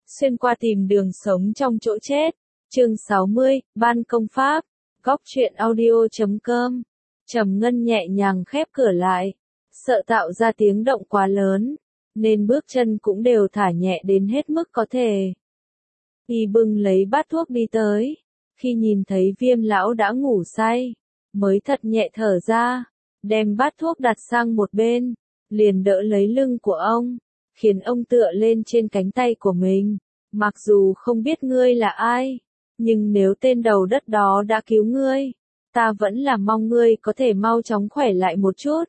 xuyên qua tìm đường sống trong chỗ chết. Chương 60, Ban công pháp. Góc truyện audio.com. Trầm Ngân nhẹ nhàng khép cửa lại, sợ tạo ra tiếng động quá lớn, nên bước chân cũng đều thả nhẹ đến hết mức có thể. Y bưng lấy bát thuốc đi tới, khi nhìn thấy Viêm lão đã ngủ say, mới thật nhẹ thở ra, đem bát thuốc đặt sang một bên, liền đỡ lấy lưng của ông, khiến ông tựa lên trên cánh tay của mình. Mặc dù không biết ngươi là ai, nhưng nếu tên đầu đất đó đã cứu ngươi, ta vẫn là mong ngươi có thể mau chóng khỏe lại một chút.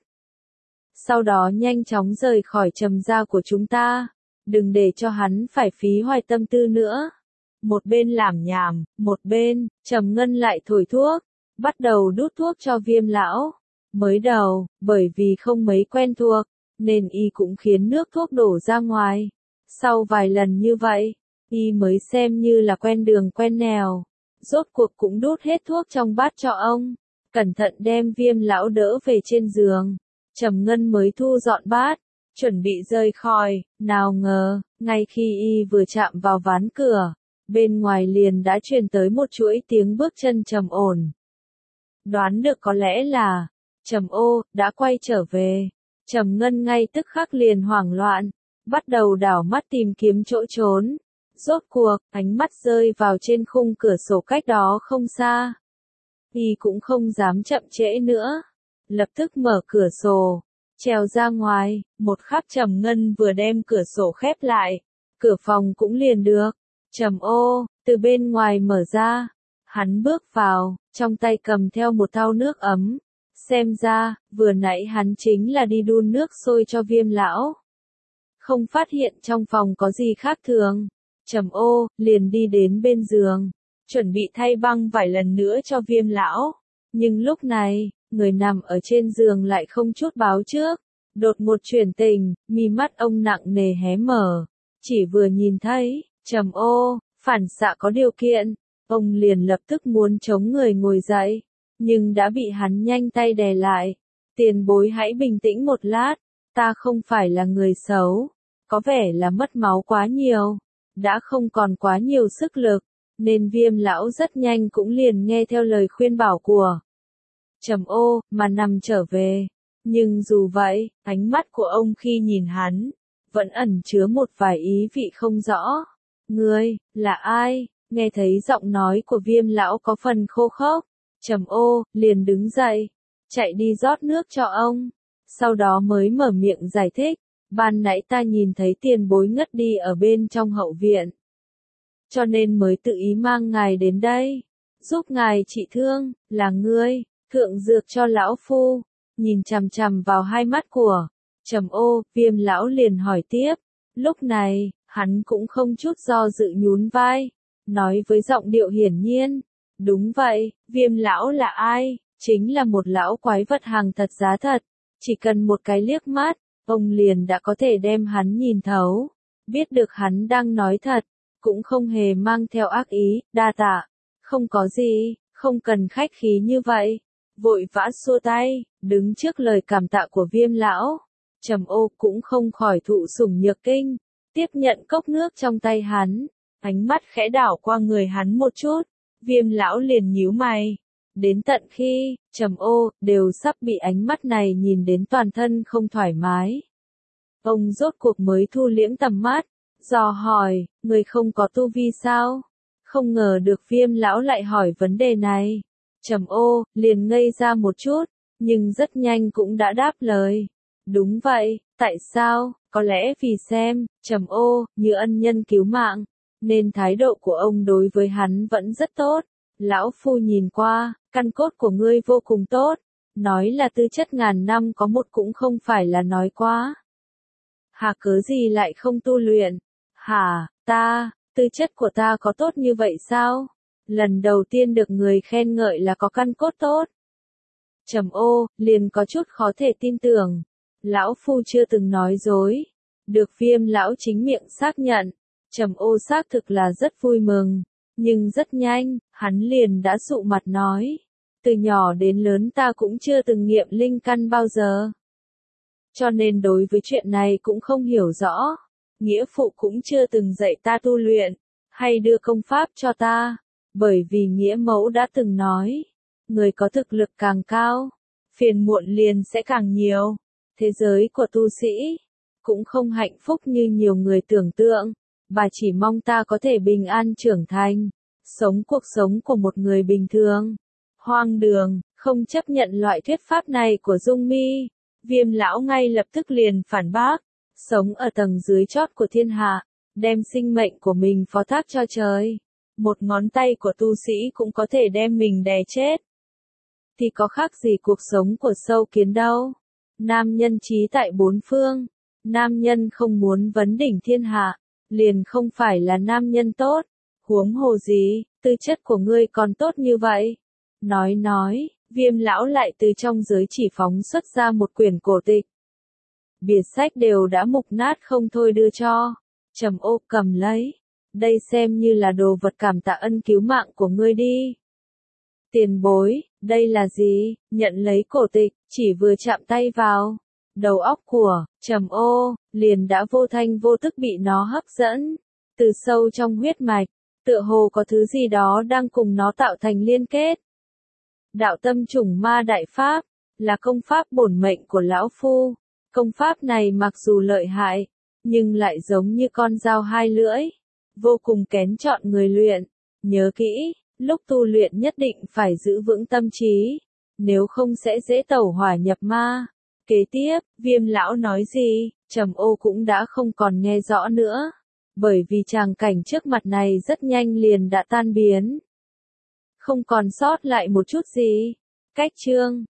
Sau đó nhanh chóng rời khỏi Trầm gia của chúng ta, đừng để cho hắn phải phí hoài tâm tư nữa. Một bên lảm nhảm, một bên, Trầm Ngân lại thổi thuốc, bắt đầu đút thuốc cho Viêm lão. Mới đầu, bởi vì không mấy quen thuộc, nên y cũng khiến nước thuốc đổ ra ngoài. Sau vài lần như vậy, y mới xem như là quen đường quen nẻo. Rốt cuộc cũng đút hết thuốc trong bát cho ông, cẩn thận đem Viêm lão đỡ về trên giường. Trầm Ngân mới thu dọn bát, chuẩn bị rời khỏi, nào ngờ, ngay khi y vừa chạm vào ván cửa, bên ngoài liền đã truyền tới một chuỗi tiếng bước chân trầm ổn. Đoán được có lẽ là Trầm Ô đã quay trở về. Trầm Ngân ngay tức khắc liền hoảng loạn, bắt đầu đảo mắt tìm kiếm chỗ trốn. Rốt cuộc, ánh mắt rơi vào trên khung cửa sổ cách đó không xa. Y cũng không dám chậm trễ nữa, lập tức mở cửa sổ, trèo ra ngoài. Một khắc Trầm Ngân vừa đem cửa sổ khép lại, cửa phòng cũng liền được Trầm Ô từ bên ngoài mở ra. Hắn bước vào, trong tay cầm theo một thau nước ấm. Xem ra, vừa nãy hắn chính là đi đun nước sôi cho Viêm lão. Không phát hiện trong phòng có gì khác thường, Trầm Ô liền đi đến bên giường, chuẩn bị thay băng vải lần nữa cho Viêm lão. Nhưng lúc này, người nằm ở trên giường lại không chút báo trước, đột ngột chuyển tình, mi mắt ông nặng nề hé mở. Chỉ vừa nhìn thấy Trầm Ô, phản xạ có điều kiện, ông liền lập tức muốn chống người ngồi dậy, nhưng đã bị hắn nhanh tay đè lại. Tiền bối hãy bình tĩnh một lát, ta không phải là người xấu, có vẻ là mất máu quá nhiều, đã không còn quá nhiều sức lực, nên Viêm lão rất nhanh cũng liền nghe theo lời khuyên bảo của Trầm Ô mà nằm trở về. Nhưng dù vậy, ánh mắt của ông khi nhìn hắn vẫn ẩn chứa một vài ý vị không rõ. Ngươi là ai? Nghe thấy giọng nói của Viêm lão có phần khô khốc, Trầm Ô liền đứng dậy, chạy đi rót nước cho ông, sau đó mới mở miệng giải thích. Ban nãy ta nhìn thấy tiền bối ngất đi ở bên trong hậu viện, cho nên mới tự ý mang ngài đến đây, giúp ngài trị thương. Là ngươi thượng dược cho lão phu? Nhìn chằm chằm vào hai mắt của Trầm Ô, Viêm lão liền hỏi tiếp. Lúc này, hắn cũng không chút do dự nhún vai, nói với giọng điệu hiển nhiên. Đúng vậy, Viêm lão là ai? Chính là một lão quái vật hàng thật giá thật, chỉ cần một cái liếc mắt, ông liền đã có thể đem hắn nhìn thấu, biết được hắn đang nói thật, cũng không hề mang theo ác ý. Đa tạ. Không có gì, không cần khách khí như vậy. Vội vã xua tay, đứng trước lời cảm tạ của Viêm lão. Trầm Ô cũng không khỏi thụ sủng nhược kinh, tiếp nhận cốc nước trong tay hắn, ánh mắt khẽ đảo qua người hắn một chút. Viêm lão liền nhíu mày, đến tận khi Trầm Ô đều sắp bị ánh mắt này nhìn đến toàn thân không thoải mái. Ông rốt cuộc mới thu liễm tầm mắt, dò hỏi, người không có tu vi sao? Không ngờ được Viêm lão lại hỏi vấn đề này. Trầm Ô liền ngây ra một chút, nhưng rất nhanh cũng đã đáp lời. Đúng vậy. Tại sao? Có lẽ vì xem Trầm Ô như ân nhân cứu mạng, nên thái độ của ông đối với hắn vẫn rất tốt. Lão phu nhìn qua, căn cốt của ngươi vô cùng tốt, nói là tư chất ngàn năm có một cũng không phải là nói quá. Hà cớ gì lại không tu luyện? Hả, tư chất của ta có tốt như vậy sao? Lần đầu tiên được người khen ngợi là có căn cốt tốt. Trầm Ô liền có chút khó thể tin tưởng. Lão phu chưa từng nói dối. Được Viêm lão chính miệng xác nhận, Trầm Ô xác thực là rất vui mừng, nhưng rất nhanh, hắn liền đã sụ mặt nói. Từ nhỏ đến lớn ta cũng chưa từng nghiệm linh căn bao giờ, cho nên đối với chuyện này cũng không hiểu rõ. Nghĩa phụ cũng chưa từng dạy ta tu luyện, hay đưa công pháp cho ta, bởi vì nghĩa mẫu đã từng nói, người có thực lực càng cao, phiền muộn liền sẽ càng nhiều. Thế giới của tu sĩ cũng không hạnh phúc như nhiều người tưởng tượng, bà chỉ mong ta có thể bình an trưởng thành, sống cuộc sống của một người bình thường. Hoang đường, không chấp nhận loại thuyết pháp này của Dung Mi. Viêm lão ngay lập tức liền phản bác, sống ở tầng dưới chót của thiên hạ, đem sinh mệnh của mình phó thác cho trời. Một ngón tay của tu sĩ cũng có thể đem mình đè chết. Thì có khác gì cuộc sống của sâu kiến đâu. Nam nhân trí tại bốn phương. Nam nhân không muốn vấn đỉnh thiên hạ, liền không phải là nam nhân tốt. Huống hồ gì, tư chất của ngươi còn tốt như vậy. Nói, Viêm lão lại từ trong giới chỉ phóng xuất ra một quyển cổ tịch. Biệt sách đều đã mục nát không thôi đưa cho. Trầm Ô cầm lấy. Đây xem như là đồ vật cảm tạ ân cứu mạng của ngươi đi. Tiền bối, đây là gì? Nhận lấy cổ tịch, chỉ vừa chạm tay vào. Đầu óc của Trầm Ô liền đã vô thanh vô tức bị nó hấp dẫn. Từ sâu trong huyết mạch, tựa hồ có thứ gì đó đang cùng nó tạo thành liên kết. Đạo tâm chủng ma đại pháp, là công pháp bổn mệnh của lão phu. Công pháp này mặc dù lợi hại, nhưng lại giống như con dao hai lưỡi, vô cùng kén chọn người luyện. Nhớ kỹ, lúc tu luyện nhất định phải giữ vững tâm trí, nếu không sẽ dễ tẩu hỏa nhập ma. Kế tiếp, Viêm lão nói gì, Trầm Ô cũng đã không còn nghe rõ nữa, bởi vì tràng cảnh trước mặt này rất nhanh liền đã tan biến. Không còn sót lại một chút gì. Cách chương